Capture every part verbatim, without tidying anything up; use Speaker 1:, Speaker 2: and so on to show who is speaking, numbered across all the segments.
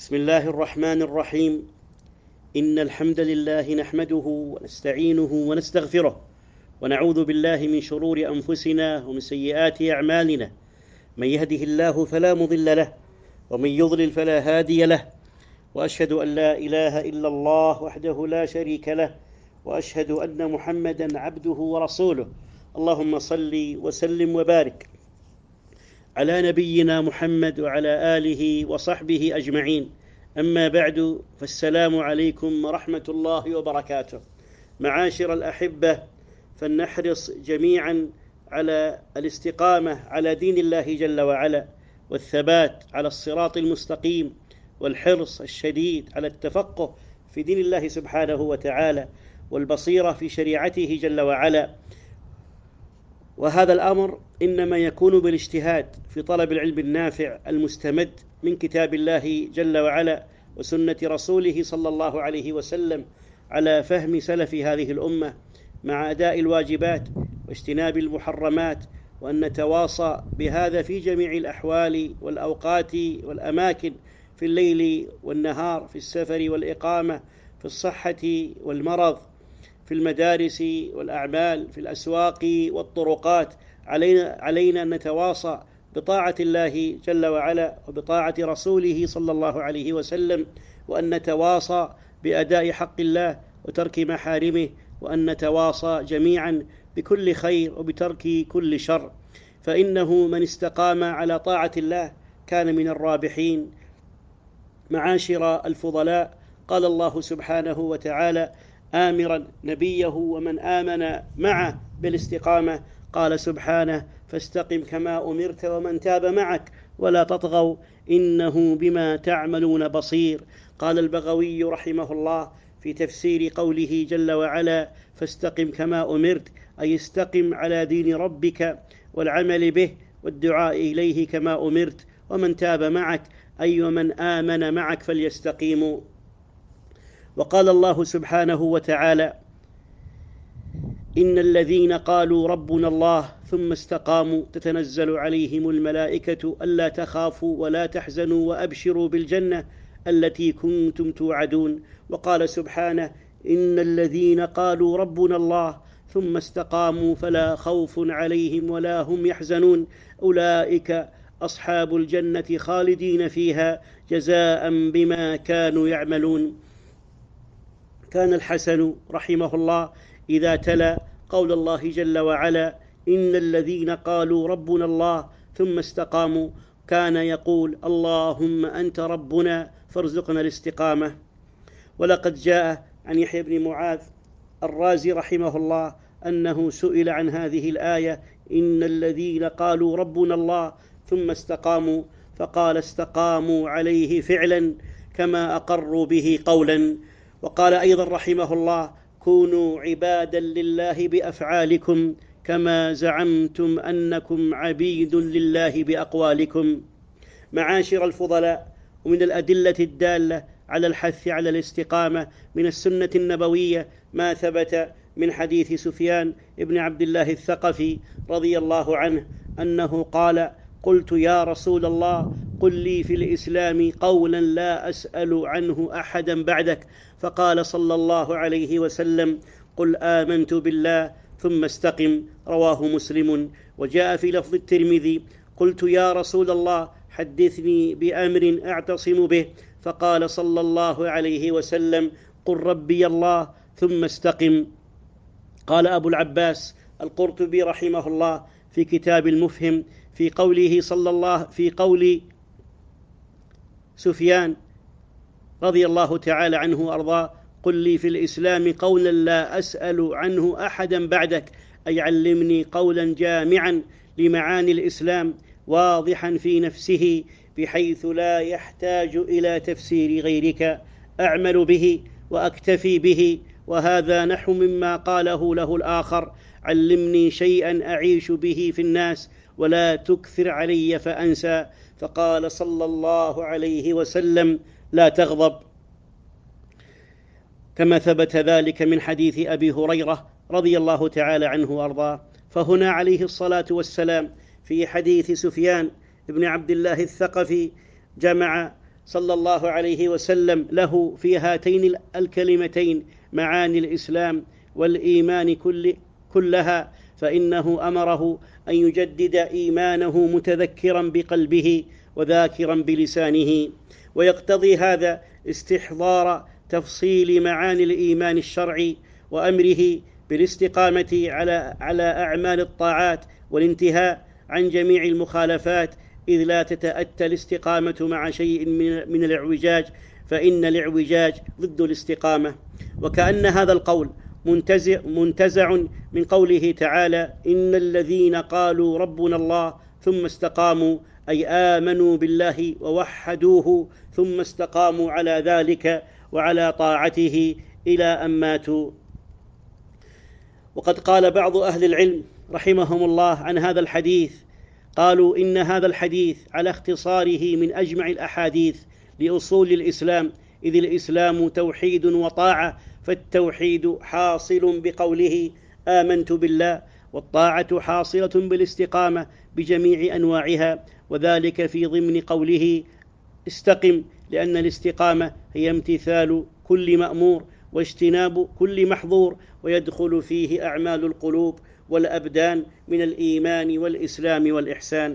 Speaker 1: بسم الله الرحمن الرحيم. إن الحمد لله نحمده ونستعينه ونستغفره ونعوذ بالله من شرور أنفسنا ومن سيئات أعمالنا. من يهده الله فلا مضل له ومن يضلل فلا هادي له، وأشهد أن لا إله إلا الله وحده لا شريك له، وأشهد أن محمدا عبده ورسوله. اللهم صل وسلم وبارك على نبينا محمد وعلى آله وصحبه أجمعين. أما بعد، فالسلام عليكم ورحمة الله وبركاته. معاشر الأحبة، فلنحرص جميعا على الاستقامة على دين الله جل وعلا، والثبات على الصراط المستقيم، والحرص الشديد على التفقه في دين الله سبحانه وتعالى، والبصيرة في شريعته جل وعلا. وهذا الأمر إنما يكون بالاجتهاد في طلب العلم النافع المستمد من كتاب الله جل وعلا وسنة رسوله صلى الله عليه وسلم، على فهم سلف هذه الأمة، مع أداء الواجبات واجتناب المحرمات، وأن نتواصى بهذا في جميع الأحوال والأوقات والأماكن، في الليل والنهار، في السفر والإقامة، في الصحة والمرض، في المدارس والأعمال، في الأسواق والطرقات. علينا, علينا أن نتواصى بطاعة الله جل وعلا وبطاعة رسوله صلى الله عليه وسلم، وأن نتواصى بأداء حق الله وترك محارمه، وأن نتواصى جميعا بكل خير وبترك كل شر، فإنه من استقام على طاعة الله كان من الرابحين. معاشر الفضلاء، قال الله سبحانه وتعالى آمرا نبيه ومن آمن معه بالاستقامة، قال سبحانه فاستقم كما أمرت ومن تاب معك ولا تطغوا إنه بما تعملون بصير. قال البغوي رحمه الله في تفسير قوله جل وعلا فاستقم كما أمرت، أي استقم على دين ربك والعمل به والدعاء إليه كما أمرت، ومن تاب معك أي ومن آمن معك فليستقيموا. وقال الله سبحانه وتعالى إن الذين قالوا ربنا الله ثم استقاموا تتنزل عليهم الملائكة ألا تخافوا ولا تحزنوا وأبشروا بالجنة التي كنتم توعدون. وقال سبحانه إن الذين قالوا ربنا الله ثم استقاموا فلا خوف عليهم ولا هم يحزنون أولئك أصحاب الجنة خالدين فيها جزاء بما كانوا يعملون. كان الحسن رحمه الله إذا تلا قول الله جل وعلا إن الذين قالوا ربنا الله ثم استقاموا كان يقول اللهم أنت ربنا فارزقنا الاستقامة. ولقد جاء عن يحيى بن معاذ الرازي رحمه الله أنه سئل عن هذه الآية إن الذين قالوا ربنا الله ثم استقاموا، فقال استقاموا عليه فعلا كما أقروا به قولا. وقال أيضا رحمه الله كونوا عبادا لله بأفعالكم كما زعمتم أنكم عبيد لله بأقوالكم. معاشر الفضلاء، ومن الأدلة الدالة على الحث على الاستقامة من السنة النبوية ما ثبت من حديث سفيان بن عبد الله الثقفي رضي الله عنه أنه قال قلت يا رسول الله قل لي في الإسلام قولا لا أسأل عنه أحدا بعدك، فقال صلى الله عليه وسلم قل آمنت بالله ثم استقم، رواه مسلم. وجاء في لفظ الترمذي قلت يا رسول الله حدثني بأمر أعتصم به، فقال صلى الله عليه وسلم قل ربي الله ثم استقم. قال أبو العباس القرطبي رحمه الله في كتاب المفهم في قوله صلى الله في قول سفيان رضي الله تعالى عنه وأرضاه قل لي في الإسلام قولا لا أسأل عنه أحدا بعدك، أي علمني قولا جامعا لمعاني الإسلام واضحا في نفسه بحيث لا يحتاج إلى تفسير غيرك أعمل به وأكتفي به. وهذا نحو مما قاله له الآخر علمني شيئا أعيش به في الناس ولا تكثر علي فأنسى، فقال صلى الله عليه وسلم لا تغضب، كما ثبت ذلك من حديث أبي هريرة رضي الله تعالى عنه وأرضاه. فهنا عليه الصلاة والسلام في حديث سفيان بن عبد الله الثقفي جمع صلى الله عليه وسلم له في هاتين الكلمتين معاني الإسلام والإيمان كل كلها، فإنه أمره أن يجدد إيمانه متذكرا بقلبه وذاكرا بلسانه، ويقتضي هذا استحضار تفصيل معاني الإيمان الشرعي وأمره بالاستقامة على على أعمال الطاعات والانتهاء عن جميع المخالفات، إذ لا تتأتى الاستقامة مع شيء من الاعوجاج، فإن الاعوجاج ضد الاستقامة. وكأن هذا القول منتزع, منتزع من قوله تعالى: إن الذين قالوا ربنا الله ثم استقاموا، أي آمنوا بالله ووحدوه ثم استقاموا على ذلك وعلى طاعته إلى أن ماتوا. وقد قال بعض أهل العلم رحمهم الله عن هذا الحديث، قالوا إن هذا الحديث على اختصاره من أجمع الأحاديث لأصول الإسلام، إذ الإسلام توحيد وطاعة، فالتوحيد حاصل بقوله آمنت بالله، والطاعة حاصلة بالاستقامة بجميع أنواعها، وذلك في ضمن قوله استقم، لأن الاستقامة هي امتثال كل مأمور واجتناب كل محظور، ويدخل فيه أعمال القلوب والأبدان من الإيمان والإسلام والإحسان.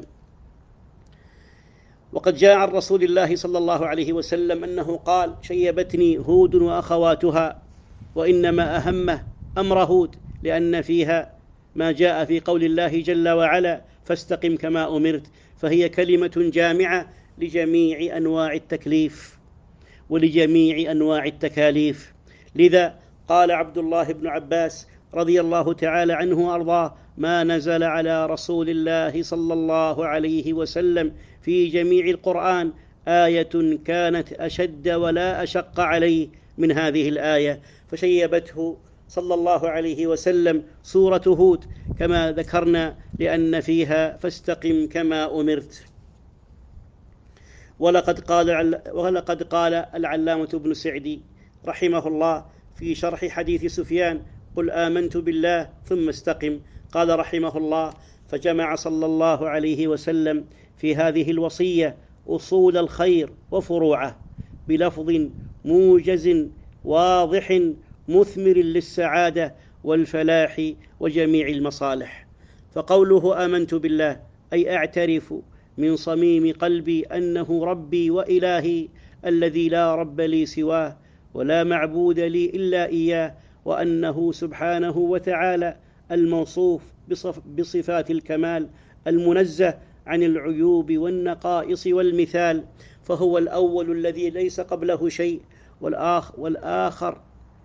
Speaker 1: وقد جاء عن رسول الله صلى الله عليه وسلم أنه قال: شيبتني هود وأخواتها، وإنما أهمه أمر هود لأن فيها ما جاء في قول الله جل وعلا: فاستقم كما أمرت، فهي كلمة جامعة لجميع أنواع التكليف ولجميع أنواع التكاليف. لذا قال عبد الله بن عباس رضي الله تعالى عنه وأرضاه: ما نزل على رسول الله صلى الله عليه وسلم في جميع القرآن آية كانت أشد ولا أشق عليه من هذه الآية، فشيبته صلى الله عليه وسلم سورة هود كما ذكرنا، لأن فيها فاستقم كما أمرت. ولقد قال ولقد قال العلامة ابن سعدي رحمه الله في شرح حديث سفيان: قل آمنت بالله ثم استقم. قال رحمه الله: فجمع صلى الله عليه وسلم في هذه الوصية أصول الخير وفروعه بلفظ موجز واضح مثمر للسعادة والفلاح وجميع المصالح. فقوله آمنت بالله أي أعترف من صميم قلبي أنه ربي وإلهي الذي لا رب لي سواه ولا معبود لي إلا إياه، وأنه سبحانه وتعالى الموصوف بصفات الكمال المنزه عن العيوب والنقائص والمثال، فهو الأول الذي ليس قبله شيء، والآخر, والآخر,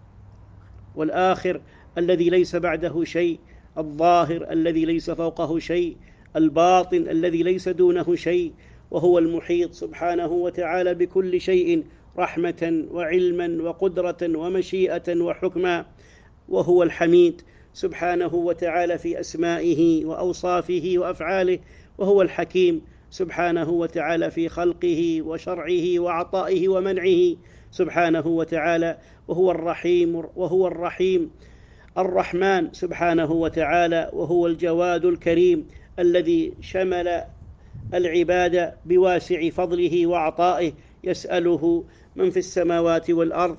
Speaker 1: والآخر الذي ليس بعده شيء، الظاهر الذي ليس فوقه شيء، الباطن الذي ليس دونه شيء، وهو المحيط سبحانه وتعالى بكل شيء رحمة وعلما وقدرة ومشيئة وحكما، وهو الحميد سبحانه وتعالى في أسمائه وأوصافه وأفعاله، وهو الحكيم سبحانه وتعالى في خلقه وشرعه وعطائه ومنعه سبحانه وتعالى، وهو الرحيم وهو الرحيم الرحمن سبحانه وتعالى، وهو الجواد الكريم الذي شمل العباد بواسع فضله وعطائه، يسأله من في السماوات والأرض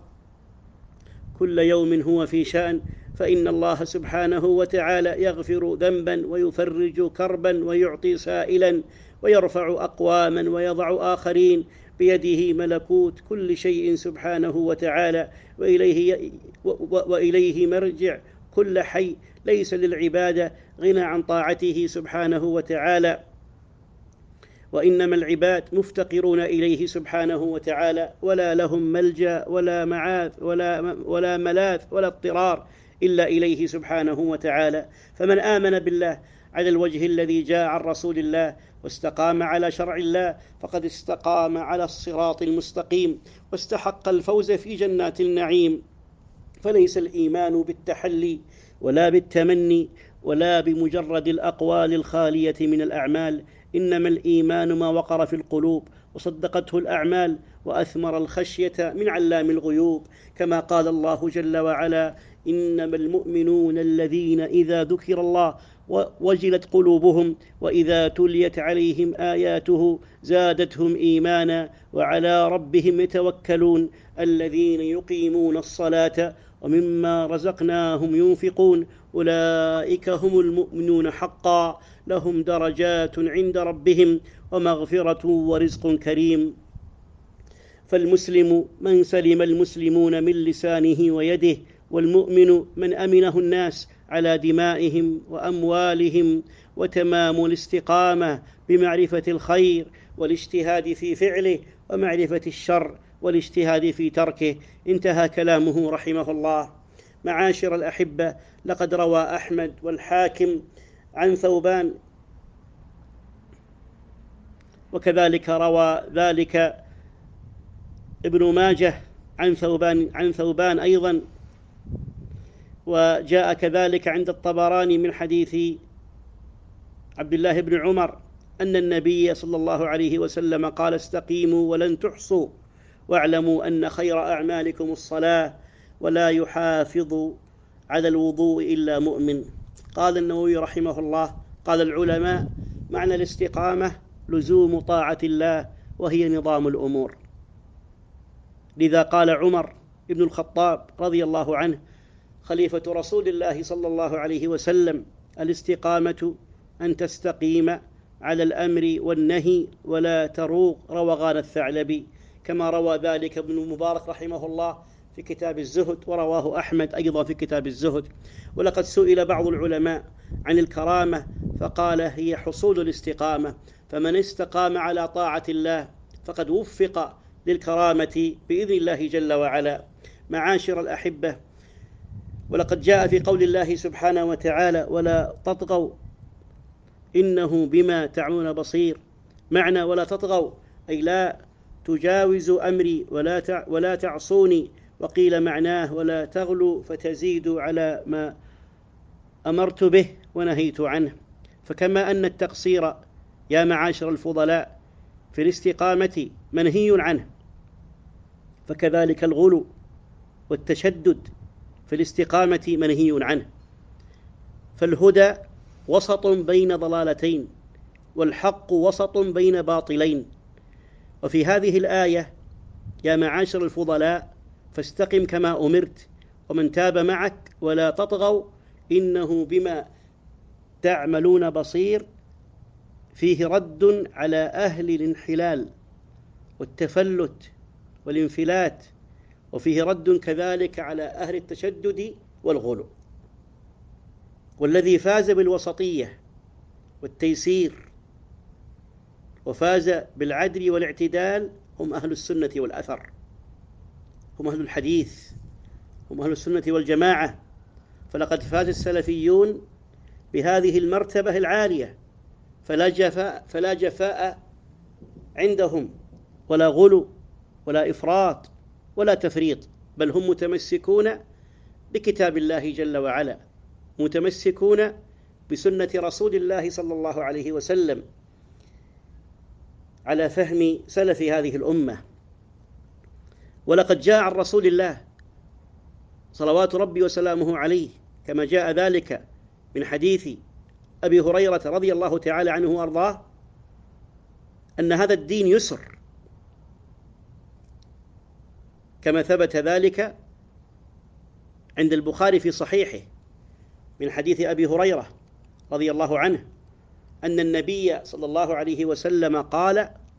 Speaker 1: كل يوم هو في شأن، فإن الله سبحانه وتعالى يغفر ذنبا ويفرج كربا ويعطي سائلا ويرفع أقواما ويضع آخرين، بيده ملكوت كل شيء سبحانه وتعالى، وإليه, وإليه مرجع كل حي، ليس للعبادة غنى عن طاعته سبحانه وتعالى، وإنما العباد مفتقرون إليه سبحانه وتعالى، ولا لهم ملجأ ولا معاذ ولا, ولا ملاذ ولا اضطرار إلا إليه سبحانه وتعالى. فمن آمن بالله على الوجه الذي جاء عن رسول الله واستقام على شرع الله فقد استقام على الصراط المستقيم واستحق الفوز في جنات النعيم. فليس الإيمان بالتحلي ولا بالتمني ولا بمجرد الأقوال الخالية من الأعمال، إنما الإيمان ما وقر في القلوب وصدقته الأعمال وأثمر الخشية من علام الغيوب، كما قال الله جل وعلا: إنما المؤمنون الذين إذا ذكر الله وجلت قلوبهم وإذا تليت عليهم آياته زادتهم إيمانا وعلى ربهم يتوكلون الذين يقيمون الصلاة ومما رزقناهم ينفقون أولئك هم المؤمنون حقا لهم درجات عند ربهم ومغفرة ورزق كريم. فالمسلم من سلم المسلمون من لسانه ويده، والمؤمن من أمنه الناس على دمائهم وأموالهم. وتمام الاستقامة بمعرفة الخير والاجتهاد في فعله، ومعرفة الشر والاجتهاد في تركه. انتهى كلامه رحمه الله. معاشر الأحبة، لقد روى أحمد والحاكم عن ثوبان، وكذلك روى ذلك ابن ماجه عن ثوبان عن ثوبان أيضا، وجاء كذلك عند الطبراني من حديث عبد الله بن عمر أن النبي صلى الله عليه وسلم قال: استقيموا ولن تحصوا، واعلموا أن خير أعمالكم الصلاة، ولا يحافظ على الوضوء إلا مؤمن. قال النووي رحمه الله: قال العلماء: معنى الاستقامة لزوم طاعة الله، وهي نظام الأمور. لذا قال عمر بن الخطاب رضي الله عنه خليفة رسول الله صلى الله عليه وسلم: الاستقامة أن تستقيم على الأمر والنهي ولا تروغ روغان الثعلب، كما روى ذلك ابن المبارك رحمه الله في كتاب الزهد، ورواه أحمد أيضا في كتاب الزهد. ولقد سئل بعض العلماء عن الكرامة فقال: هي حصول الاستقامة، فمن استقام على طاعة الله فقد وفق للكرامة بإذن الله جل وعلا. معاشر الأحبة، ولقد جاء في قول الله سبحانه وتعالى: ولا تطغوا إنه بما تعملون بصير. معنى ولا تطغوا أي لا تجاوزوا أمري ولا ولا تعصوني، وقيل معناه ولا تغلوا فتزيدوا على ما أمرت به ونهيت عنه. فكما أن التقصير يا معاشر الفضلاء في الاستقامة منهي عنه، فكذلك الغلو والتشدد في الاستقامة منهي عنه. فالهدى وسط بين ضلالتين، والحق وسط بين باطلين. وفي هذه الآية: يا معاشر الفضلاء فاستقم كما أمرت ومن تاب معك ولا تطغوا إنه بما تعملون بصير، فيه رد على أهل الانحلال والتفلت والانفلات، وفيه رد كذلك على أهل التشدد والغلو. والذي فاز بالوسطية والتيسير وفاز بالعدل والاعتدال هم أهل السنة والأثر، هم أهل الحديث، هم أهل السنة والجماعة. فلقد فاز السلفيون بهذه المرتبة العالية، فلا جفاء, فلا جفاء عندهم، ولا غلو، ولا إفراط، ولا تفريط، بل هم متمسكون بكتاب الله جل وعلا، متمسكون بسنة رسول الله صلى الله عليه وسلم على فهم سلف هذه الأمة. ولقد جاء عن رسول الله صلوات ربي وسلامه عليه كما جاء ذلك من حديث أبي هريرة رضي الله تعالى عنه وأرضاه أن هذا الدين يسر، كما ثبت ذلك عند البخاري في صحيحه من حديث أبي هريرة رضي الله عنه أن النبي صلى الله عليه وسلم قال: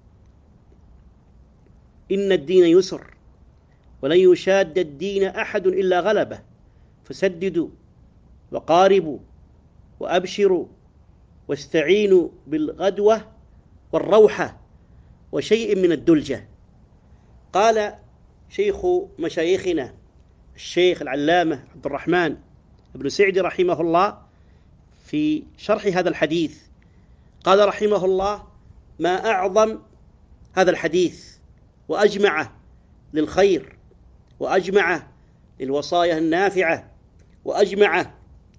Speaker 1: إن الدين يسر ولن يشاد الدين أحد إلا غلبه، فسددوا وقاربوا وأبشروا واستعينوا بالغدوة والروحة وشيء من الدلجة. قال شيخ مشايخنا الشيخ العلامة عبد الرحمن بن سعدي رحمه الله في شرح هذا الحديث، قال رحمه الله: ما أعظم هذا الحديث وأجمعه للخير، وأجمعه للوصايا النافعة، وأجمعه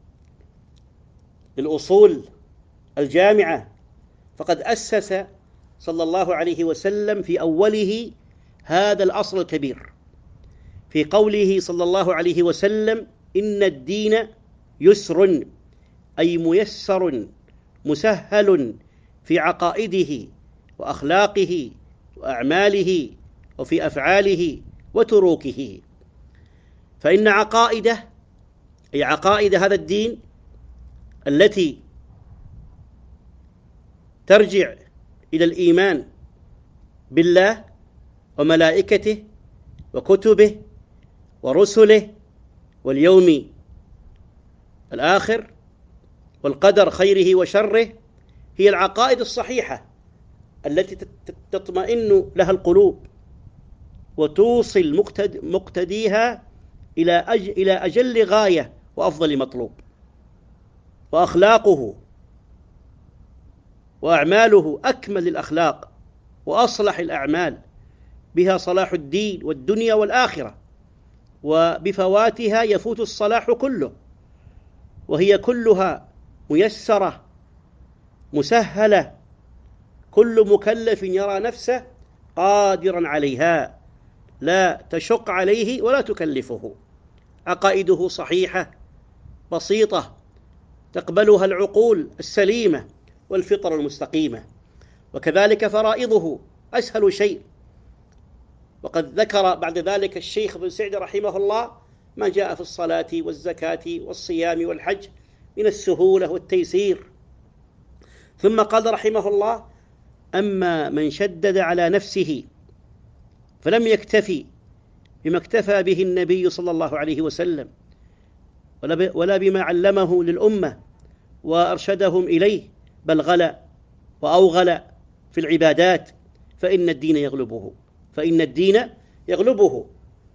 Speaker 1: للأصول الجامعة. فقد أسس صلى الله عليه وسلم في أوله هذا الأصل الكبير في قوله صلى الله عليه وسلم: إن الدين يسر، أي ميسر مسهل في عقائده وأخلاقه وأعماله وفي أفعاله وتروكه. فإن عقائده أي عقائد هذا الدين التي ترجع إلى الإيمان بالله وملائكته وكتبه ورسله واليوم الآخر والقدر خيره وشره، هي العقائد الصحيحة التي تطمئن لها القلوب وتوصل مقتديها إلى إلى أجل غاية وأفضل مطلوب. وأخلاقه وأعماله أكمل الأخلاق وأصلح الأعمال، بها صلاح الدين والدنيا والآخرة، وبفواتها يفوت الصلاح كله، وهي كلها ميسرة مسهلة، كل مكلف يرى نفسه قادرا عليها، لا تشق عليه ولا تكلفه. عقائده صحيحة بسيطة تقبلها العقول السليمة والفطر المستقيمة. وكذلك فرائضه أسهل شيء، وقد ذكر بعد ذلك الشيخ ابن سعدي رحمه الله ما جاء في الصلاة والزكاة والصيام والحج من السهولة والتيسير. ثم قال رحمه الله: أما من شدد على نفسه فلم يكتفي بما اكتفى به النبي صلى الله عليه وسلم ولا بما علمه للأمة وأرشدهم إليه، بل غلا وأوغل في العبادات، فإن الدين يغلبه فإن الدين يغلبه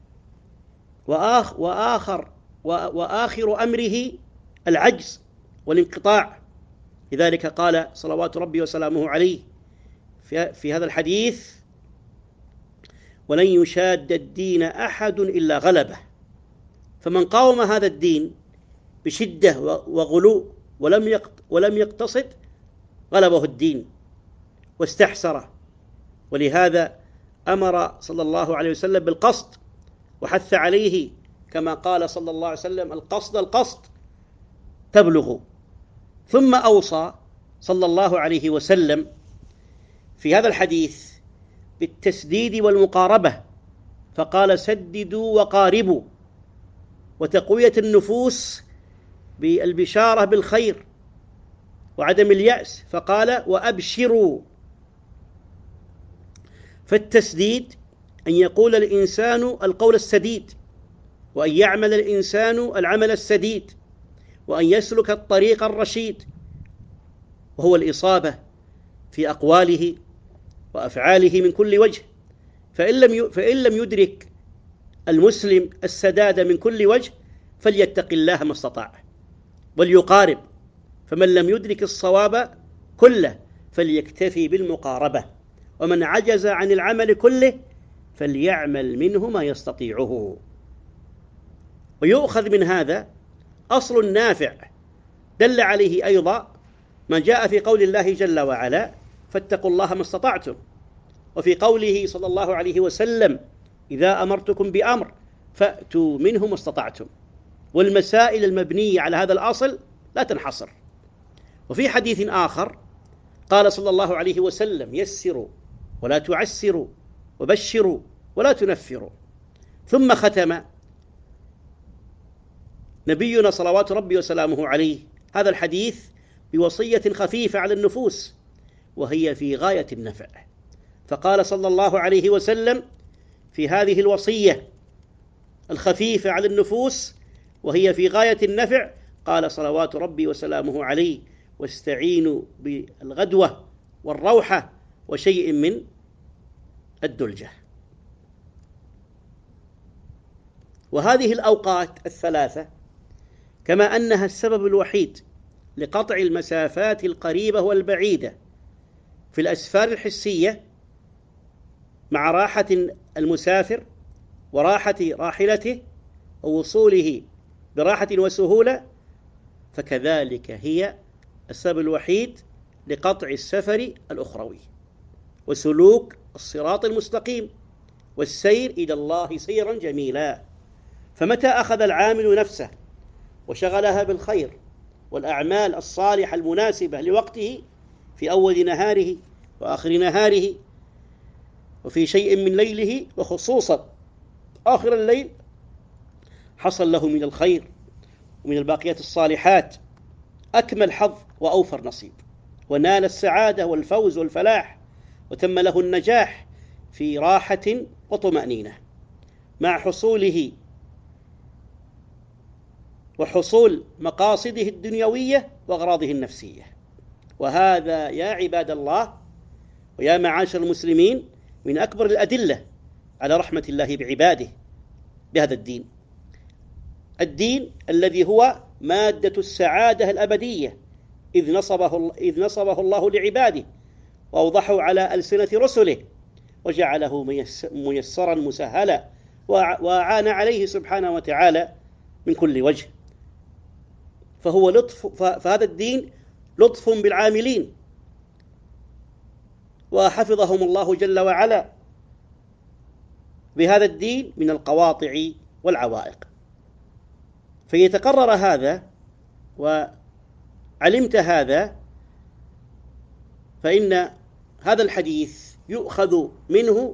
Speaker 1: وآخ وآخر وآخر أمره العجز والانقطاع. لذلك قال صلوات ربي وسلامه عليه في, في هذا الحديث: ولن يشاد الدين أحد إلا غلبه. فمن قاوم هذا الدين بشدة وغلو ولم ولم يقتصد غلبه الدين واستحسره. ولهذا أمر صلى الله عليه وسلم بالقصد وحث عليه، كما قال صلى الله عليه وسلم: القصد القصد تبلغ. ثم أوصى صلى الله عليه وسلم في هذا الحديث بالتسديد والمقاربة، فقال: سددوا وقاربوا، وتقوية النفوس بالبشارة بالخير وعدم اليأس، فقال: وأبشروا. فالتسديد أن يقول الإنسان القول السديد، وأن يعمل الإنسان العمل السديد، وأن يسلك الطريق الرشيد، وهو الإصابة في أقواله وأفعاله من كل وجه. فإن لم فإن لم يدرك المسلم السداد من كل وجه فليتق الله ما استطاع وليقارب، فمن لم يدرك الصواب كله فليكتفي بالمقاربة، ومن عجز عن العمل كله فليعمل منه ما يستطيعه. ويؤخذ من هذا أصل نافع دل عليه أيضا ما جاء في قول الله جل وعلا: فاتقوا الله ما استطعتم، وفي قوله صلى الله عليه وسلم: إذا أمرتكم بأمر فأتوا منه ما استطعتم. والمسائل المبنية على هذا الأصل لا تنحصر. وفي حديث آخر قال صلى الله عليه وسلم: يسروا ولا تعسروا، وبشروا ولا تنفروا. ثم ختم نبينا صلوات ربي وسلامه عليه هذا الحديث بوصية خفيفة على النفوس، وهي في غاية النفع. فقال صلى الله عليه وسلم في هذه الوصية الخفيفة على النفوس وهي في غاية النفع، قال صلوات ربي وسلامه عليه: واستعينوا بالغدوة والروحة وشيء من الدلجة. وهذه الأوقات الثلاثة كما أنها السبب الوحيد لقطع المسافات القريبة والبعيدة في الأسفار الحسية مع راحة المسافر وراحة راحلته ووصوله براحة وسهولة، فكذلك هي السبب الوحيد لقطع السفر الأخروي وسلوك الصراط المستقيم والسير إلى الله سيرا جميلا. فمتى أخذ العامل نفسه وشغلها بالخير والأعمال الصالحة المناسبة لوقته في أول نهاره وآخر نهاره وفي شيء من ليله، وخصوصا آخر الليل، حصل له من الخير ومن الباقيات الصالحات أكمل حظ وأوفر نصيب، ونال السعادة والفوز والفلاح، وتم له النجاح في راحة وطمأنينة مع حصوله وحصول مقاصده الدنيوية وأغراضه النفسية. وهذا يا عباد الله ويا معاشر المسلمين من أكبر الأدلة على رحمة الله بعباده بهذا الدين، الدين الذي هو مادة السعادة الأبدية، إذ نصبه, إذ نصبه الله لعباده وأوضحه على ألسنة رسله، وجعله ميسرا مسهلا، وأعان عليه سبحانه وتعالى من كل وجه. فهو لطف فهذا الدين لطف بالعاملين، وحفظهم الله جل وعلا بهذا الدين من القواطع والعوائق. فيتقرر هذا وعلمت هذا، فإن هذا الحديث يؤخذ منه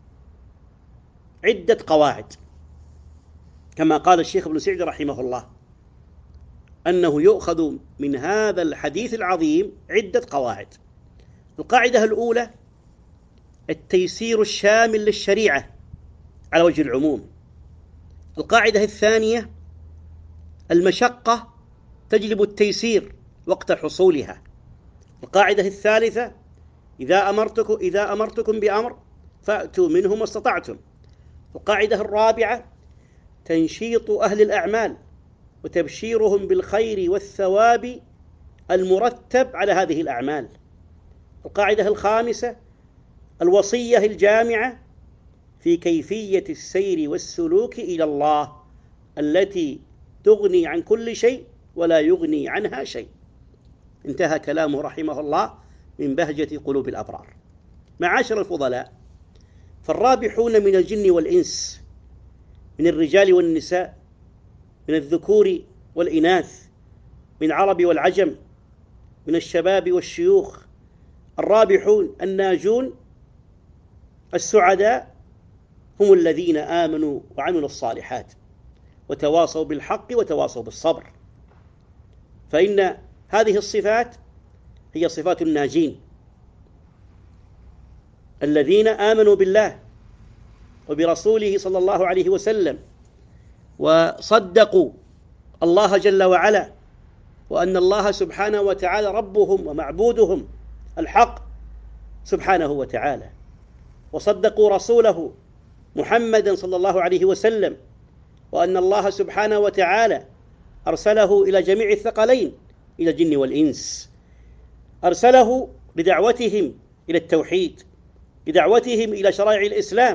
Speaker 1: عدة قواعد، كما قال الشيخ ابن سعدي رحمه الله أنه يؤخذ من هذا الحديث العظيم عدة قواعد. القاعدة الأولى التيسير الشامل للشريعة على وجه العموم. القاعدة الثانية المشقة تجلب التيسير وقت حصولها. القاعدة الثالثة إذا أمرتكم إذا أمرتكم بأمر فأتوا منه ما استطعتم. القاعدة الرابعة تنشيط أهل الأعمال وتبشيرهم بالخير والثواب المرتب على هذه الأعمال. القاعدة الخامسة الوصية الجامعة في كيفية السير والسلوك إلى الله التي تغني عن كل شيء ولا يغني عنها شيء. انتهى كلامه رحمه الله من بهجة قلوب الأبرار. معاشر الفضلاء، فالرابحون من الجن والإنس، من الرجال والنساء، من الذكور والإناث، من العرب والعجم، من الشباب والشيوخ، الرابحون الناجون السعداء هم الذين آمنوا وعملوا الصالحات وتواصوا بالحق وتواصوا بالصبر. فإن هذه الصفات هي صفات الناجين الذين آمنوا بالله وبرسوله صلى الله عليه وسلم، وصدقوا الله جل وعلا، وأن الله سبحانه وتعالى ربهم ومعبودهم الحق سبحانه وتعالى، وصدقوا رسوله محمدا صلى الله عليه وسلم، وأن الله سبحانه وتعالى أرسله إلى جميع الثقلين، إلى الجن والإنس، أرسله بدعوتهم إلى التوحيد، بدعوتهم إلى شرائع الإسلام،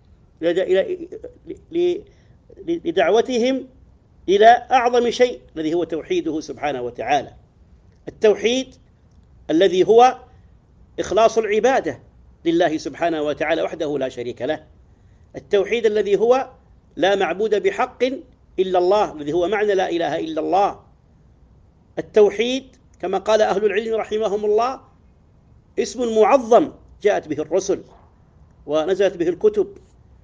Speaker 1: لدعوتهم إلى أعظم شيء الذي هو توحيده سبحانه وتعالى. التوحيد الذي هو إخلاص العبادة لله سبحانه وتعالى وحده لا شريك له. التوحيد الذي هو لا معبود بحق إلا الله، الذي هو معنى لا إله إلا الله. التوحيد كما قال أهل العلم رحمهم الله اسم معظم جاءت به الرسل ونزلت به الكتب.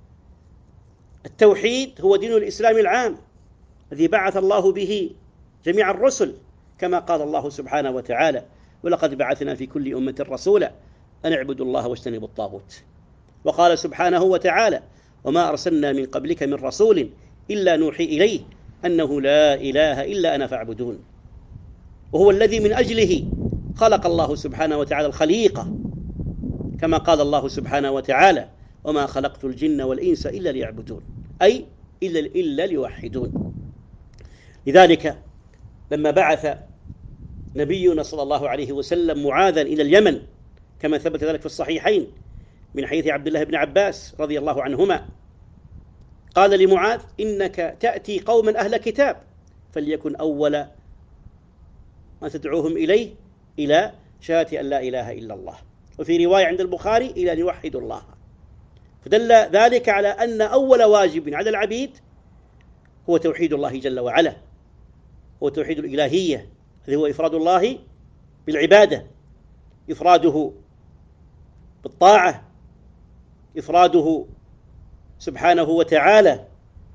Speaker 1: التوحيد هو دين الإسلام العام الذي بعث الله به جميع الرسل، كما قال الله سبحانه وتعالى ولقد بعثنا في كل أمة رسولا أن اعبدوا الله واجتنبوا الطاغوت. وقال سبحانه وتعالى وما أرسلنا من قبلك من رسول إلا نوحي إليه أنه لا إله إلا أنا فاعبدون. وهو الذي من أجله خلق الله سبحانه وتعالى الخليقة، كما قال الله سبحانه وتعالى وما خلقت الجن والإنس إلا ليعبدون، أي إلا, إلا ليوحدون. لذلك لما بعث نبينا صلى الله عليه وسلم معاذا إلى اليمن كما ثبت ذلك في الصحيحين من حديث عبد الله بن عباس رضي الله عنهما، قال لمعاذ إنك تأتي قوما أهل كتاب فليكن أول ما تدعوهم إليه إلى شهادة أن لا إله إلا الله، وفي رواية عند البخاري إلى أن يوحدوا الله. فدل ذلك على أن أول واجب على العبيد هو توحيد الله جل وعلا، هو توحيد الإلهية هذا هو إفراد الله بالعبادة، إفراده بالطاعة، إفراده سبحانه وتعالى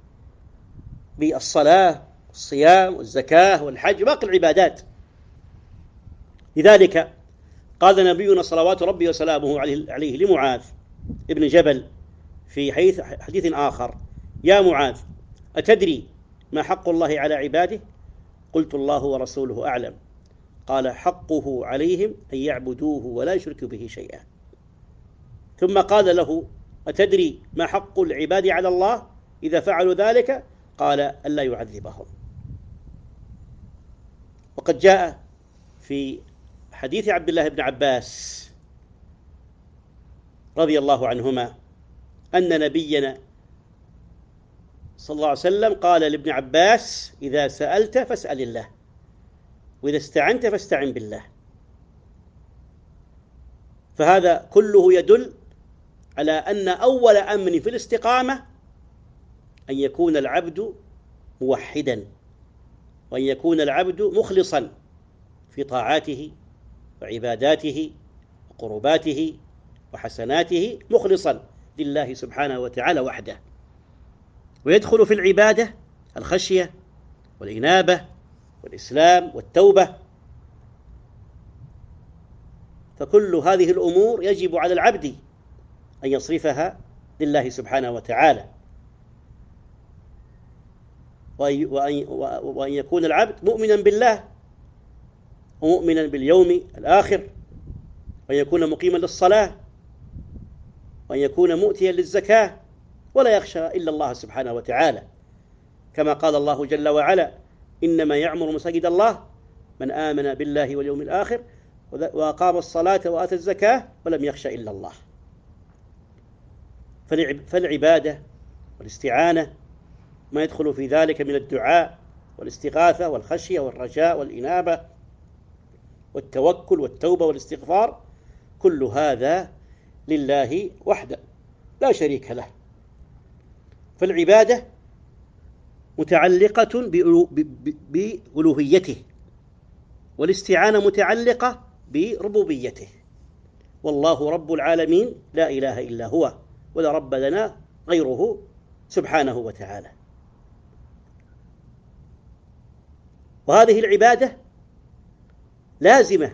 Speaker 1: بالصلاة والصيام والزكاة والحج باقي العبادات. لذلك قال نبينا صلوات ربي وسلامه عليه لمعاذ ابن جبل في حديث آخر: يا معاذ، أتدري ما حق الله على عباده؟ قلت الله ورسوله أعلم. قال: حقه عليهم أن يعبدوه ولا يشركوا به شيئا. ثم قال له: أتدري ما حق العباد على الله إذا فعلوا ذلك؟ قال: ألا يعذبهم. وقد جاء في حديث عبد الله بن عباس رضي الله عنهما أن نبينا صلى الله عليه وسلم قال لابن عباس: إذا سألت فاسأل الله، وإذا استعنت فاستعن بالله. فهذا كله يدل على أن أول أمر في الاستقامة أن يكون العبد موحدا، وأن يكون العبد مخلصا في طاعاته وعباداته وقرباته وحسناته، مخلصا لله سبحانه وتعالى وحده. ويدخل في العبادة الخشية والإنابة والإسلام والتوبة. فكل هذه الأمور يجب على العبد أن يصرفها لله سبحانه وتعالى، وأن يكون العبد مؤمنا بالله ومؤمنا باليوم الآخر، وأن يكون مقيما للصلاة، وأن يكون مؤتيا للزكاة، ولا يخشى إلا الله سبحانه وتعالى، كما قال الله جل وعلا: إنما يعمر مساجد الله من آمن بالله واليوم الآخر وأقام الصلاة وآتى الزكاة ولم يخشى إلا الله. فالعبادة والاستعانة ما يدخل في ذلك من الدعاء والاستغاثة والخشية والرجاء والإنابة والتوكل والتوبة والاستغفار، كل هذا لله وحده لا شريك له. فالعبادة متعلقة بألوهيته، والاستعانة متعلقة بربوبيته. والله رب العالمين لا إله إلا هو، ولا رب لنا غيره سبحانه وتعالى. وهذه العبادة لازمة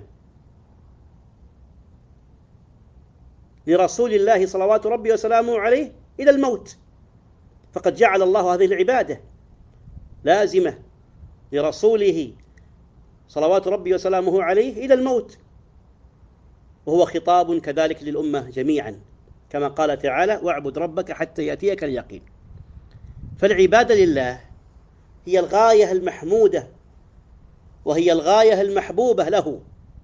Speaker 1: لرسول الله صلوات ربي وسلامه عليه إلى الموت، فقد جعل الله هذه العبادة لازمة لرسوله صلوات ربي وسلامه عليه إلى الموت، وهو خطاب كذلك للأمة جميعا، كما قال تعالى: واعبد ربك حتى يأتيك اليقين. فالعبادة لله هي الغاية المحمودة، وهي الغاية المحبوبة له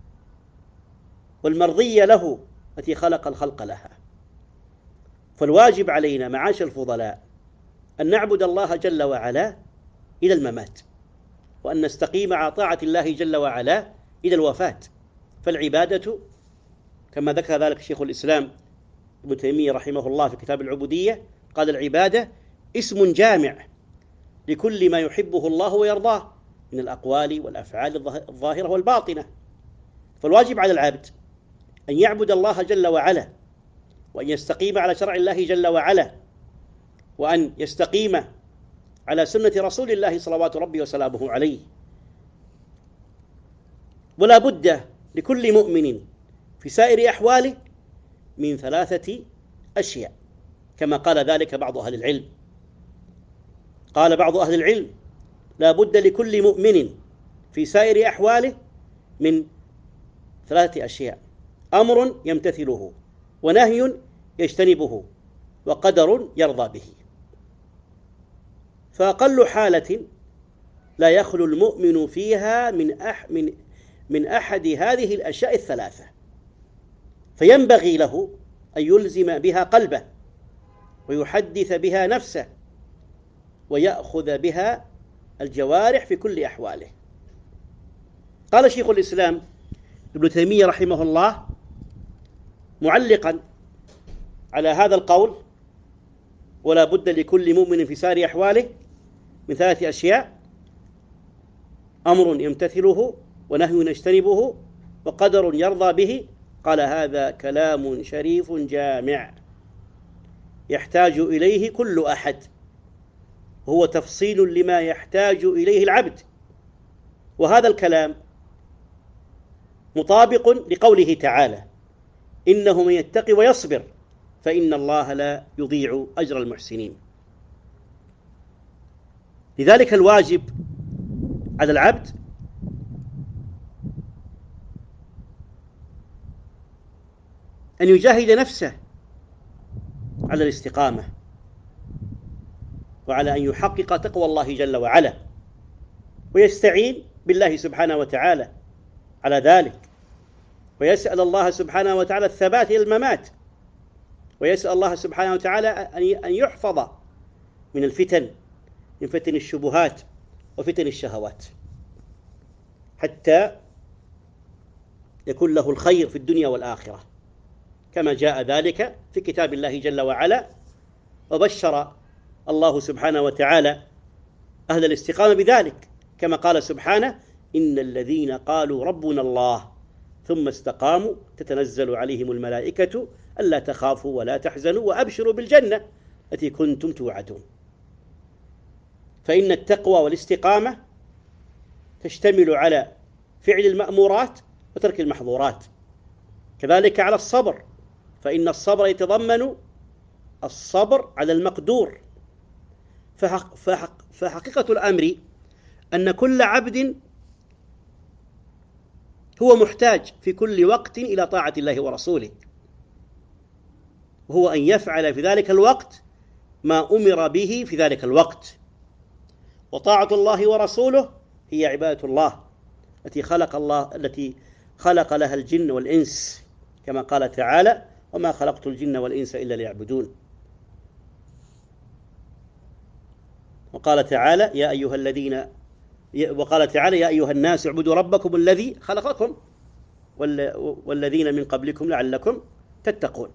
Speaker 1: والمرضية له التي خلق الخلق لها. فالواجب علينا معاشر الفضلاء أن نعبد الله جل وعلا إلى الممات، وأن نستقيم على طاعة الله جل وعلا إلى الوفاة. فالعبادة كما ذكر ذلك شيخ الإسلام ابن تيمية رحمه الله في كتاب العبودية، قال: العبادة اسم جامع لكل ما يحبه الله ويرضاه من الأقوال والأفعال الظاهرة والباطنة. فالواجب على العبد أن يعبد الله جل وعلا، وأن يستقيم على شرع الله جل وعلا، وأن يستقيم على سنة رسول الله صلوات ربي وسلامه عليه. ولا بد لكل مؤمن في سائر أحواله من ثلاثة أشياء، كما قال ذلك بعض أهل العلم. قال بعض أهل العلم: لا بد لكل مؤمن في سائر أحواله من ثلاثة أشياء: أمر يمتثله، ونهي يجتنبه، وقدر يرضى به. فأقل حالة لا يخلو المؤمن فيها من أح من من أحد هذه الأشياء الثلاثة، فينبغي له أن يلزم بها قلبه، ويحدث بها نفسه، ويأخذ بها الجوارح في كل أحواله. قال شيخ الإسلام ابن تيمية رحمه الله معلقا على هذا القول: ولا بد لكل مؤمن في سائر أحواله من ثلاث أشياء: أمر يمتثله، ونهي نجتنبه وقدر يرضى به، قال هذا كلام شريف جامع يحتاج إليه كل أحد، هو تفصيل لما يحتاج إليه العبد. وهذا الكلام مطابق لقوله تعالى: إنه من يتقي ويصبر فإن الله لا يضيع أجر المحسنين. لذلك الواجب على العبد أن يجاهد نفسه على الاستقامة، وعلى أن يحقق تقوى الله جل وعلا، ويستعين بالله سبحانه وتعالى على ذلك، ويسأل الله سبحانه وتعالى الثبات إلى الممات، ويسأل الله سبحانه وتعالى أن يحفظ من الفتن، من فتن الشبهات وفتن الشهوات، حتى يكون له الخير في الدنيا والآخرة، كما جاء ذلك في كتاب الله جل وعلا. وبشر الله سبحانه وتعالى أهل الاستقامة بذلك، كما قال سبحانه: إن الذين قالوا ربنا الله ثم استقاموا تتنزل عليهم الملائكة ألا تخافوا ولا تحزنوا وأبشروا بالجنة التي كنتم توعدون. فإن التقوى والاستقامة تشتمل على فعل المأمورات وترك المحظورات، كذلك على الصبر، فإن الصبر يتضمن الصبر على المقدور. فحق فحق فحقيقة الأمر أن كل عبد هو محتاج في كل وقت إلى طاعة الله ورسوله، وهو أن يفعل في ذلك الوقت ما أمر به في ذلك الوقت. وطاعة الله ورسوله هي عبادة الله التي خلق الله التي خلق لها الجن والإنس، كما قال تعالى: وما خلقت الجن والإنس إلا ليعبدون. وقال تعالى: يا أيها الذين وقال تعالى: يا أيها الناس اعبدوا ربكم الذي خلقكم والذين من قبلكم لعلكم تتقون.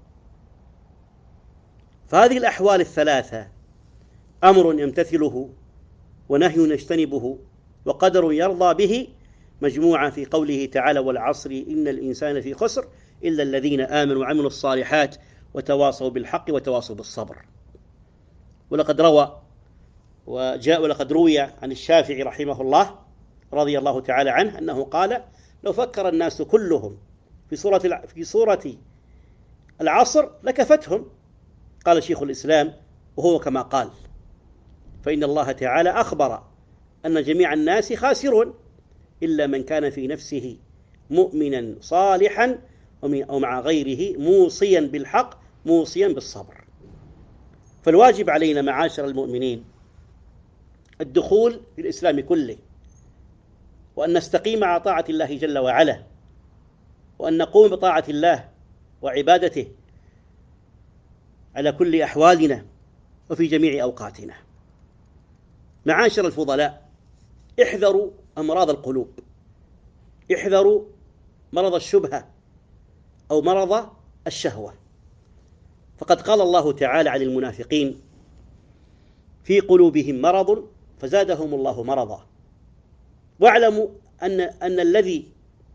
Speaker 1: فهذه الأحوال الثلاثة، أمر يمتثله ونهي نجتنبه وقدر يرضى به، مجموعة في قوله تعالى: والعصر إن الإنسان في خسر إلا الذين آمنوا وعملوا الصالحات وتواصوا بالحق وتواصوا بالصبر. ولقد روى وجاء ولقد روي عن الشافعي رحمه الله رضي الله تعالى عنه أنه قال: لو فكر الناس كلهم في صورة في صورة العصر لكفتهم. قال شيخ الإسلام: وهو كما قال، فإن الله تعالى أخبر أن جميع الناس خاسرون إلا من كان في نفسه مؤمنا صالحا أو مع غيره موصيا بالحق موصيا بالصبر. فالواجب علينا معاشر المؤمنين الدخول في الإسلام كله، وأن نستقيم على طاعة الله جل وعلا، وأن نقوم بطاعة الله وعبادته على كل أحوالنا وفي جميع أوقاتنا. معاشر الفضلاء، احذروا أمراض القلوب، احذروا مرض الشبهة أو مرض الشهوة. فقد قال الله تعالى عن المنافقين: في قلوبهم مرض فزادهم الله مرضا. واعلموا أن أن الذي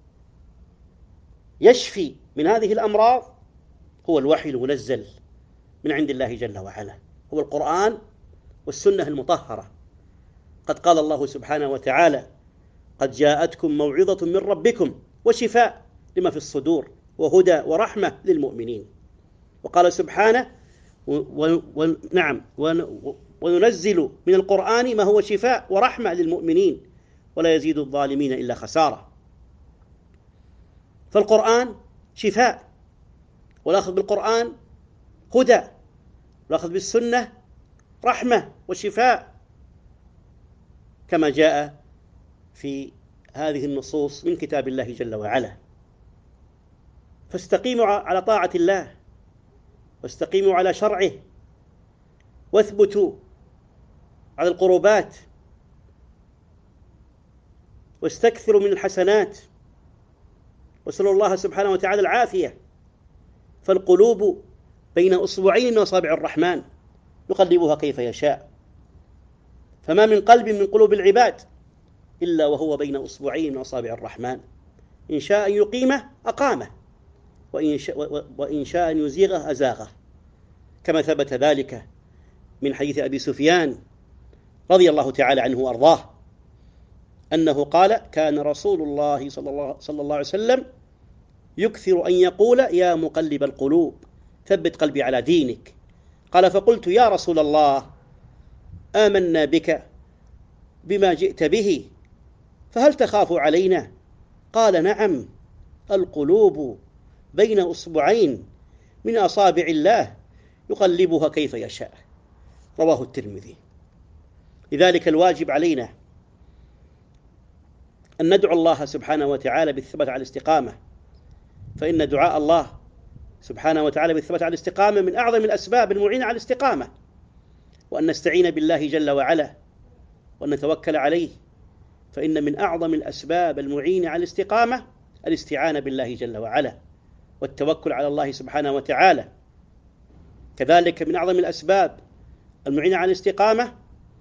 Speaker 1: يشفي من هذه الأمراض هو الوحي المنزل من عند الله جل وعلا، هو القرآن والسنة المطهرة. قد قال الله سبحانه وتعالى: قد جاءتكم موعظة من ربكم وشفاء لما في الصدور وهدى ورحمة للمؤمنين. وقال سبحانه: ونعم وننزل من القرآن ما هو شفاء ورحمة للمؤمنين ولا يزيد الظالمين إلا خسارة. فالقرآن شفاء، والأخذ بالقرآن هدى، والأخذ بالسنة رحمة وشفاء، كما جاء في هذه النصوص من كتاب الله جل وعلا. فاستقيموا على طاعة الله، واستقيموا على شرعه، واثبتوا على القربات، واستكثروا من الحسنات، واسألوا الله سبحانه وتعالى العافية. فالقلوب بين أصبعين من أصابع الرحمن يقلبها كيف يشاء، فما من قلب من قلوب العباد إلا وهو بين أصبعين من أصابع الرحمن، إن شاء أن يقيمه أقامه، وإن شاء, وإن شاء أن يزيغه أزاغه، كما ثبت ذلك من حديث أبي سفيان رضي الله تعالى عنه وأرضاه أنه قال: كان رسول الله صلى الله, صلى الله عليه وسلم يكثر أن يقول: يا مقلب القلوب ثبت قلبي على دينك. قال: فقلت: يا رسول الله، آمنا بك بما جئت به، فهل تخاف علينا؟ قال: نعم، القلوب بين أصبعين من أصابع الله يقلبها كيف يشاء. رواه الترمذي. لذلك الواجب علينا أن ندعو الله سبحانه وتعالى بالثبات على الاستقامة، فإن دعاء الله سبحانه وتعالى بالثبات على الاستقامة من أعظم الأسباب المعينة على الاستقامة، وأن نستعين بالله جل وعلا وأن نتوكل عليه، فإن من أعظم الأسباب المعينة على الاستقامة الاستعانة بالله جل وعلا والتوكل على الله سبحانه وتعالى. كذلك من أعظم الأسباب المعينة على الاستقامة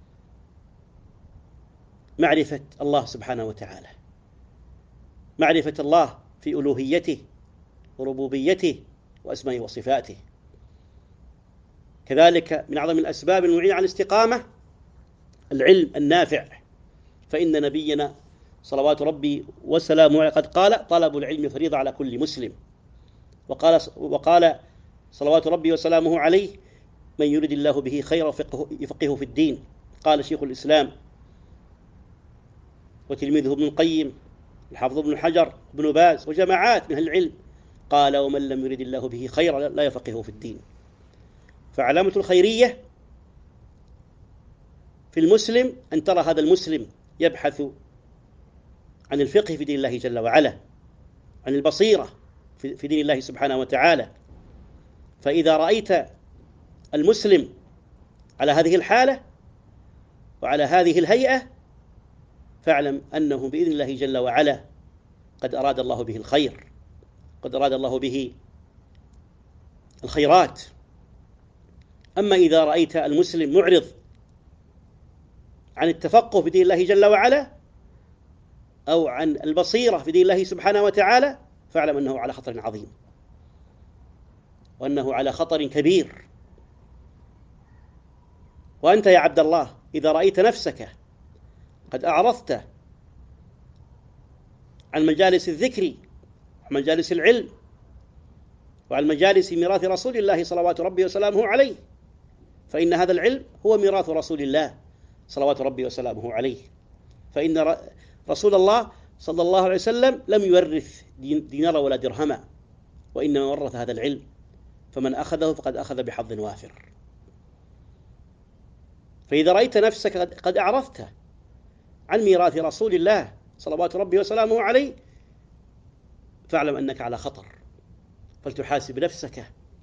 Speaker 1: معرفة الله سبحانه وتعالى، معرفة الله في ألوهيته وربوبيته وأسمائه وصفاته. كذلك من أعظم الأسباب المعينة على الاستقامة العلم النافع، فإن نبينا صلوات ربي وسلامه عليه قد قال: طلب العلم فريضة على كل مسلم. وقال, وقال صلوات ربي وسلامه عليه: من يريد الله به خيرا يفقهه في الدين. قال شيخ الإسلام وتلميذه ابن القيم الحافظ ابن حجر ابن باز وجماعات من أهل العلم، قال: ومن لم يريد الله به خيرا لا يفقهه في الدين. فعلامة الخيرية في المسلم أن ترى هذا المسلم يبحث عن الفقه في دين الله جل وعلا، عن البصيرة في دين الله سبحانه وتعالى. فإذا رأيت المسلم على هذه الحالة وعلى هذه الهيئة فاعلم أنه بإذن الله جل وعلا قد أراد الله به الخير، قد أراد الله به الخيرات. أما إذا رأيت المسلم معرض عن التفقه في دين الله جل وعلا أو عن البصيرة في دين الله سبحانه وتعالى فاعلم أنه على خطر عظيم، وأنه على خطر كبير. وأنت يا عبد الله إذا رأيت نفسك قد أعرضت عن مجالس الذكر ومجالس العلم وعن مجالس ميراث رسول الله صلوات ربي وسلامه عليه، فإن هذا العلم هو ميراث رسول الله صلوات ربي وسلامه عليه. فإن رسول الله صلى الله عليه وسلم لم يورث دينار ولا درهما، وإنما ورث هذا العلم، فمن أخذه فقد أخذ بحظ وافر. فإذا رأيت نفسك قد أعرضت عن ميراث رسول الله صلوات ربي وسلامه عليه فاعلم أنك على خطر، فلتحاسب نفسك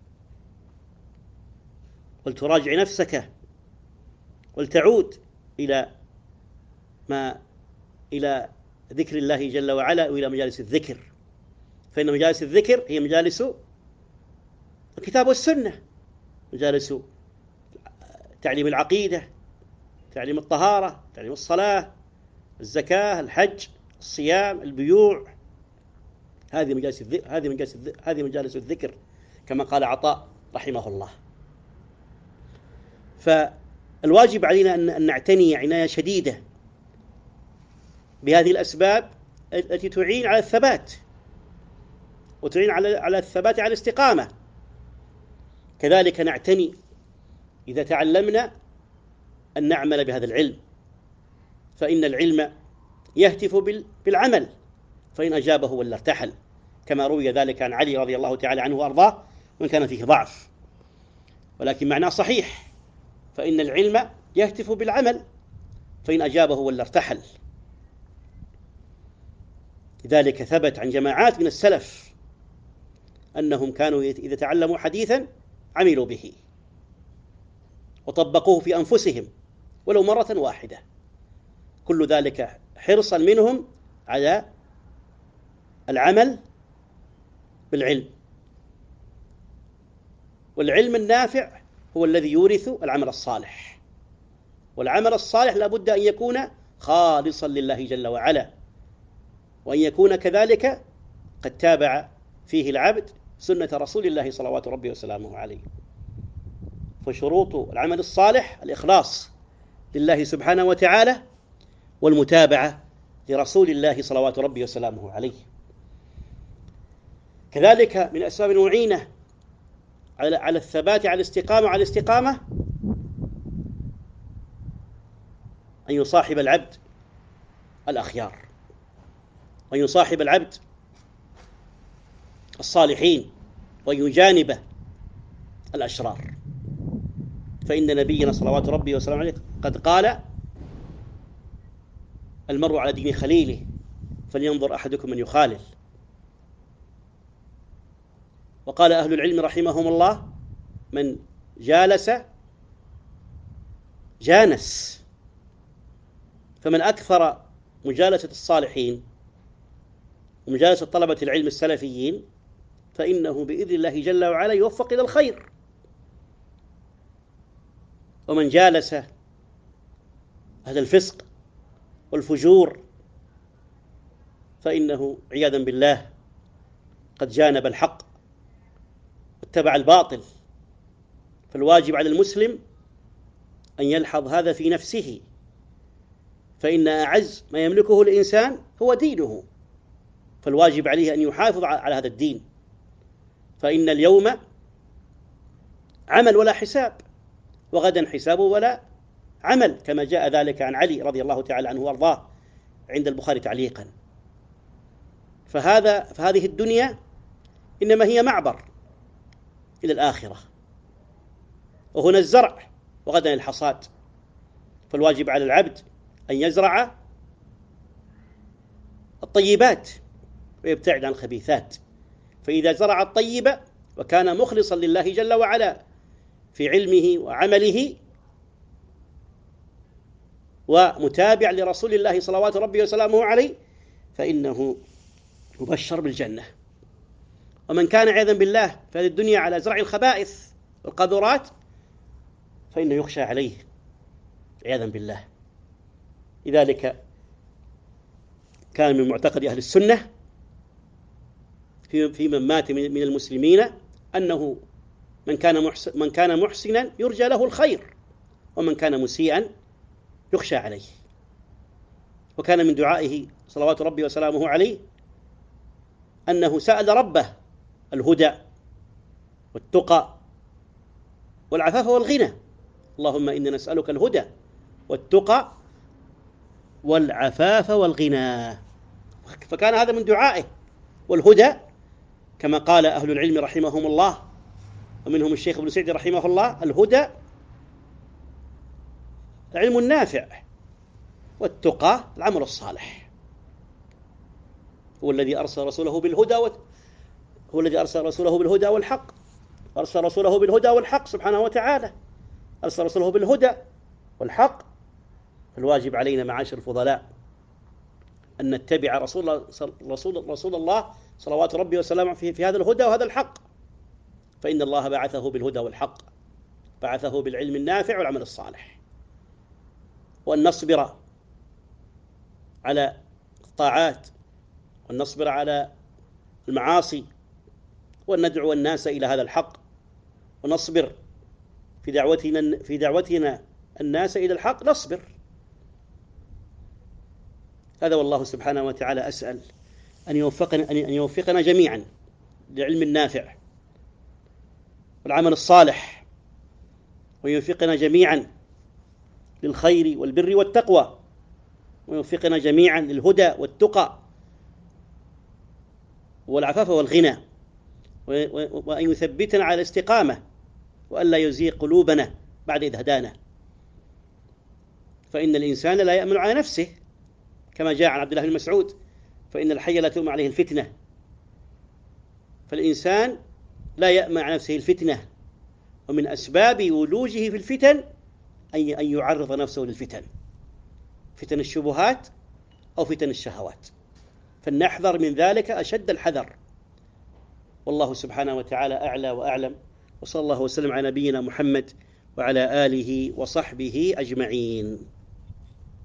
Speaker 1: ولتراجع نفسك ولتعود إلى ما إلى ذكر الله جل وعلا وإلى مجالس الذكر، فإن مجالس الذكر هي مجالس الكتاب والسنة، مجالس تعليم العقيدة، تعليم الطهارة، تعليم الصلاة، الزكاة، الحج، الصيام، البيوع. هذه مجالس الذكر، هذه مجالس الذكر، هذه مجالس الذكر كما قال عطاء رحمه الله. فالواجب علينا أن نعتني عناية شديدة بهذه الأسباب التي تعين على الثبات وتعين على على الثبات على الاستقامة. كذلك نعتني إذا تعلمنا أن نعمل بهذا العلم، فإن العلم يهتف بالعمل، فإن أجابه ولا ارتحل، كما روي ذلك عن علي رضي الله تعالى عنه وأرضاه، وإن كان فيه ضعف ولكن معناه صحيح، فإن العلم يهتف بالعمل، فإن أجابه ولا ارتحل. لذلك ثبت عن جماعات من السلف أنهم كانوا إذا تعلموا حديثا عملوا به وطبقوه في أنفسهم ولو مرة واحدة، كل ذلك حرصا منهم على العمل بالعلم. والعلم النافع هو الذي يورث العمل الصالح، والعمل الصالح لا بد أن يكون خالصا لله جل وعلا، وأن يكون كذلك قد تابع فيه العبد سنة رسول الله صلوات ربي وسلامه عليه. فشروط العمل الصالح الإخلاص لله سبحانه وتعالى والمتابعة لرسول الله صلوات ربي وسلامه عليه. كذلك من أسباب المعينة على على الثبات على الاستقامة على الاستقامة أن يصاحب العبد الأخيار، وأن يصاحب العبد الصالحين، وأن يجانب الأشرار. فإن نبينا صلوات ربي وسلامه عليه قد قال: المرء على دين خليله فلينظر أحدكم من يخالل. وقال أهل العلم رحمهم الله: من جالس جانس. فمن أكثر مجالسة الصالحين ومجالسة طلبة العلم السلفيين فإنه بإذن الله جل وعلا يوفق إلى الخير. ومن جالس أهل الفسق والفجور فإنه عياذا بالله قد جانب الحق واتبع الباطل. فالواجب على المسلم أن يلحظ هذا في نفسه، فإن أعز ما يملكه الإنسان هو دينه، فالواجب عليه أن يحافظ على هذا الدين، فإن اليوم عمل ولا حساب، وغدا حساب ولا عمل، كما جاء ذلك عن علي رضي الله تعالى عنه وارضاه عند البخاري تعليقا. فهذا فهذه الدنيا إنما هي معبر إلى الآخرة، وهنا الزرع وغدا الحصاد. فالواجب على العبد أن يزرع الطيبات ويبتعد عن الخبيثات. فإذا زرع الطيب وكان مخلصا لله جل وعلا في علمه وعمله ومتابع لرسول الله صلوات ربي وسلامه عليه فإنه مبشر بالجنة. ومن كان عياذا بالله في هذه الدنيا على زرع الخبائث والقذورات فإنه يخشى عليه عياذا بالله. لذلك كان من معتقد أهل السنة في من مات من المسلمين أنه من كان محسن من كان محسنا يرجى له الخير، ومن كان مسيئا يخشى عليه. وكان من دعائه صلوات ربي وسلامه عليه أنه سأل ربه الهدى والتقى والعفاف والغنى. اللهم إنا نسألك الهدى والتقى والعفاف والغنى. فكان هذا من دعائه. والهدى كما قال أهل العلم رحمهم الله ومنهم الشيخ ابن سعدي رحمه الله: الهدى العلم النافع، والتقى العمل الصالح. هو الذي أرسل رسوله بالهدى و... هو الذي أرسل رسوله بالهدى والحق أرسل رسوله بالهدى والحق سبحانه وتعالى. أرسل رسوله بالهدى والحق. الواجب علينا معاشر الفضلاء أن نتبع رسول الله رسول رسول الله صلوات ربي وسلامه في, في هذا الهدى وهذا الحق. فإن الله بعثه بالهدى والحق، بعثه بالعلم النافع والعمل الصالح. وأن نصبر على الطاعات، وأن نصبر على المعاصي، وأن ندعو الناس إلى هذا الحق، ونصبر في دعوتنا في دعوتنا الناس إلى الحق، نصبر. هذا والله سبحانه وتعالى أسأل أن يوفقنا أن يوفقنا جميعا للعلم النافع والعمل الصالح، ويوفقنا جميعا للخير والبر والتقوى، ويوفقنا جميعا للهدى والتقى والعفاف والغنى، وأن يثبتنا على الاستقامة، وأن لا يزيغ قلوبنا بعد إذ هدانا. فإن الإنسان لا يأمن على نفسه، كما جاء عن عبد الله بن مسعود: فإن الحي لا تؤمن عليه الفتنة. فالإنسان لا يأمن على نفسه الفتنة، ومن أسباب ولوجه في الفتن أن يعرض نفسه للفتن، فتن الشبهات أو فتن الشهوات. فلنحذر من ذلك أشد الحذر. والله سبحانه وتعالى أعلى وأعلم، وصلى الله وسلم على نبينا محمد وعلى آله وصحبه أجمعين.